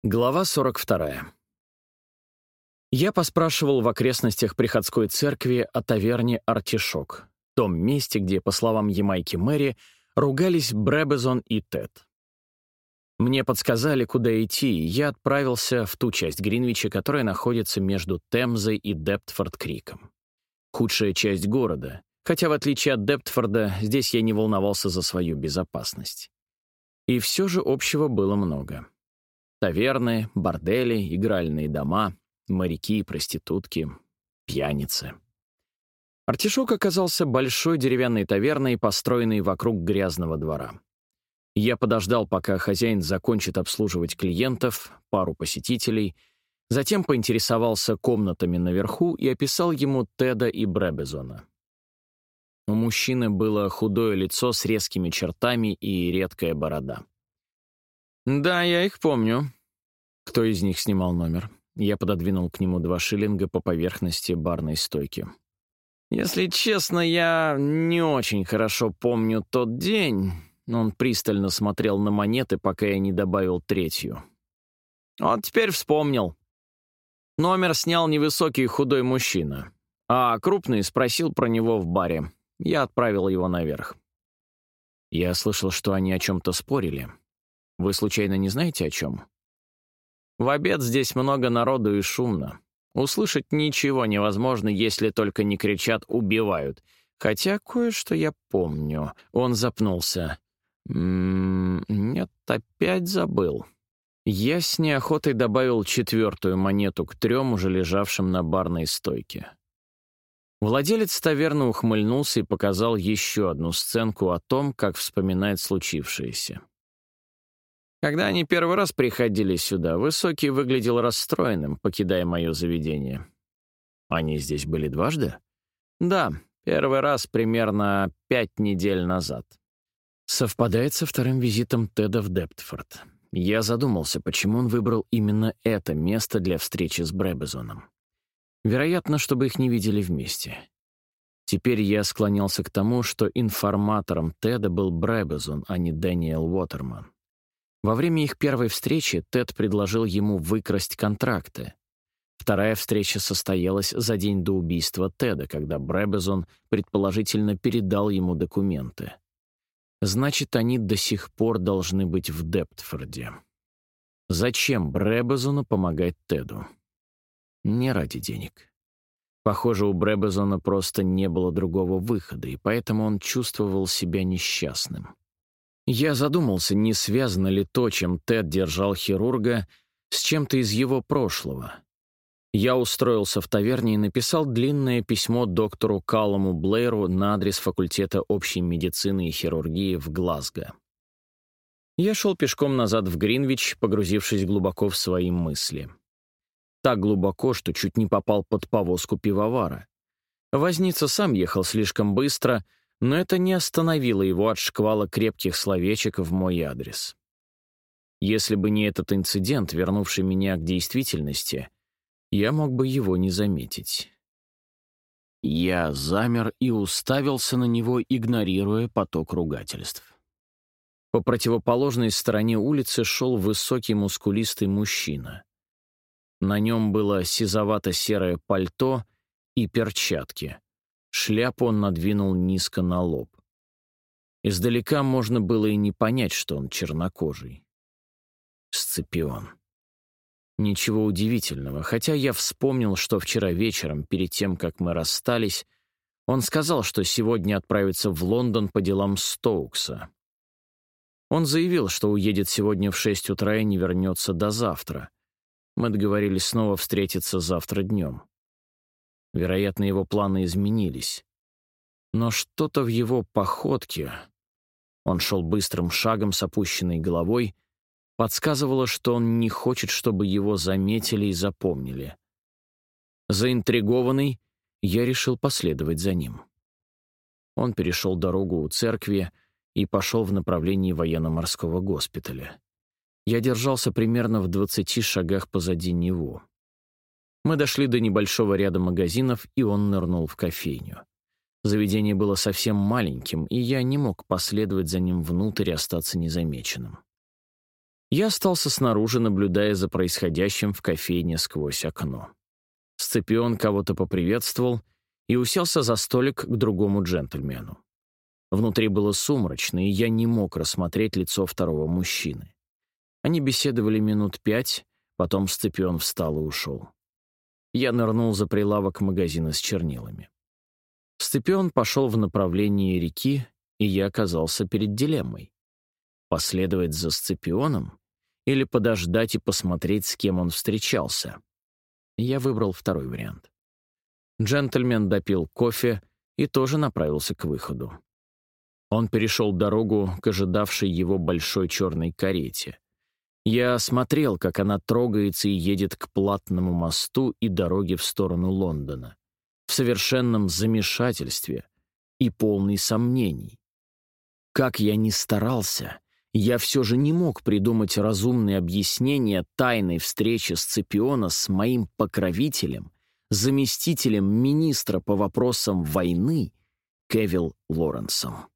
Глава 42. Я поспрашивал в окрестностях приходской церкви о таверне «Артишок», том месте, где, по словам Ямайки Мэри, ругались Бребезон и Тед. Мне подсказали, куда идти, и я отправился в ту часть Гринвича, которая находится между Темзой и Дептфорд-Криком. Худшая часть города, хотя, в отличие от Дептфорда, здесь я не волновался за свою безопасность. И все же общего было много. Таверны, бордели, игральные дома, моряки и проститутки, пьяницы. Артишок оказался большой деревянной таверной, построенной вокруг грязного двора. Я подождал, пока хозяин закончит обслуживать клиентов, пару посетителей, затем поинтересовался комнатами наверху и описал ему Теда и Бребезона. У мужчины было худое лицо с резкими чертами и редкая борода. «Да, я их помню». «Кто из них снимал номер?» Я пододвинул к нему 2 шиллинга по поверхности барной стойки. «Если честно, я не очень хорошо помню тот день». Он пристально смотрел на монеты, пока я не добавил 3-ю. «Вот теперь вспомнил. Номер снял невысокий худой мужчина, а крупный спросил про него в баре. Я отправил его наверх». «Я слышал, что они о чем-то спорили. Вы случайно не знаете, о чем?» «В обед здесь много народу и шумно. Услышать ничего невозможно, если только не кричат «убивают». Хотя кое-что я помню». Он запнулся. Нет, опять забыл. Я с неохотой добавил 4-ю монету к 3 уже лежавшим на барной стойке. Владелец таверны ухмыльнулся и показал еще одну сценку о том, как вспоминает случившееся. Когда они первый раз приходили сюда, Высокий выглядел расстроенным, покидая мое заведение. Они здесь были дважды? Да, первый раз примерно 5 недель назад. Совпадает со 2-м визитом Теда в Дептфорд. Я задумался, почему он выбрал именно это место для встречи с Бребезоном. Вероятно, чтобы их не видели вместе. Теперь я склонялся к тому, что информатором Теда был Бребезон, а не Дэниел Уотерман. Во время их первой встречи Тед предложил ему выкрасть контракты. 2-я встреча состоялась за день до убийства Теда, когда Бребезон предположительно передал ему документы. Значит, они до сих пор должны быть в Дептфорде. Зачем Бребезону помогать Теду? Не ради денег. Похоже, у Бребезона просто не было другого выхода, и поэтому он чувствовал себя несчастным. Я задумался, не связано ли то, чем Тед держал хирурга, с чем-то из его прошлого. Я устроился в таверне и написал длинное письмо доктору Каллуму Блэйру на адрес факультета общей медицины и хирургии в Глазго. Я шел пешком назад в Гринвич, погрузившись глубоко в свои мысли. Так глубоко, что чуть не попал под повозку пивовара. Возница сам ехал слишком быстро, но это не остановило его от шквала крепких словечек в мой адрес. Если бы не этот инцидент, вернувший меня к действительности, я мог бы его не заметить. Я замер и уставился на него, игнорируя поток ругательств. По противоположной стороне улицы шел высокий мускулистый мужчина. На нем было сизовато-серое пальто и перчатки. Шляпу он надвинул низко на лоб. Издалека можно было и не понять, что он чернокожий. Сципион. Ничего удивительного, хотя я вспомнил, что вчера вечером, перед тем, как мы расстались, он сказал, что сегодня отправится в Лондон по делам Стоукса. Он заявил, что уедет сегодня в 6 утра и не вернется до завтра. Мы договорились снова встретиться завтра днем. Вероятно, его планы изменились. Но что-то в его походке, он шел быстрым шагом с опущенной головой, подсказывало, что он не хочет, чтобы его заметили и запомнили. Заинтригованный, я решил последовать за ним. Он перешел дорогу у церкви и пошел в направлении военно-морского госпиталя. Я держался примерно в 20 шагах позади него. Мы дошли до небольшого ряда магазинов, и он нырнул в кофейню. Заведение было совсем маленьким, и я не мог последовать за ним внутрь и остаться незамеченным. Я остался снаружи, наблюдая за происходящим в кофейне сквозь окно. Сципион кого-то поприветствовал и уселся за столик к другому джентльмену. Внутри было сумрачно, и я не мог рассмотреть лицо второго мужчины. Они беседовали минут 5, потом Сципион встал и ушел. Я нырнул за прилавок магазина с чернилами. Сципион пошел в направлении реки, и я оказался перед дилеммой. Последовать за Сципионом или подождать и посмотреть, с кем он встречался? Я выбрал второй вариант. Джентльмен допил кофе и тоже направился к выходу. Он перешел дорогу к ожидавшей его большой черной карете. Я смотрел, как она трогается и едет к Платному мосту и дороге в сторону Лондона, в совершенном замешательстве и полной сомнений. Как я ни старался, я все же не мог придумать разумное объяснение тайной встречи Сципиона с моим покровителем, заместителем министра по вопросам войны Кевилл Лоренсом.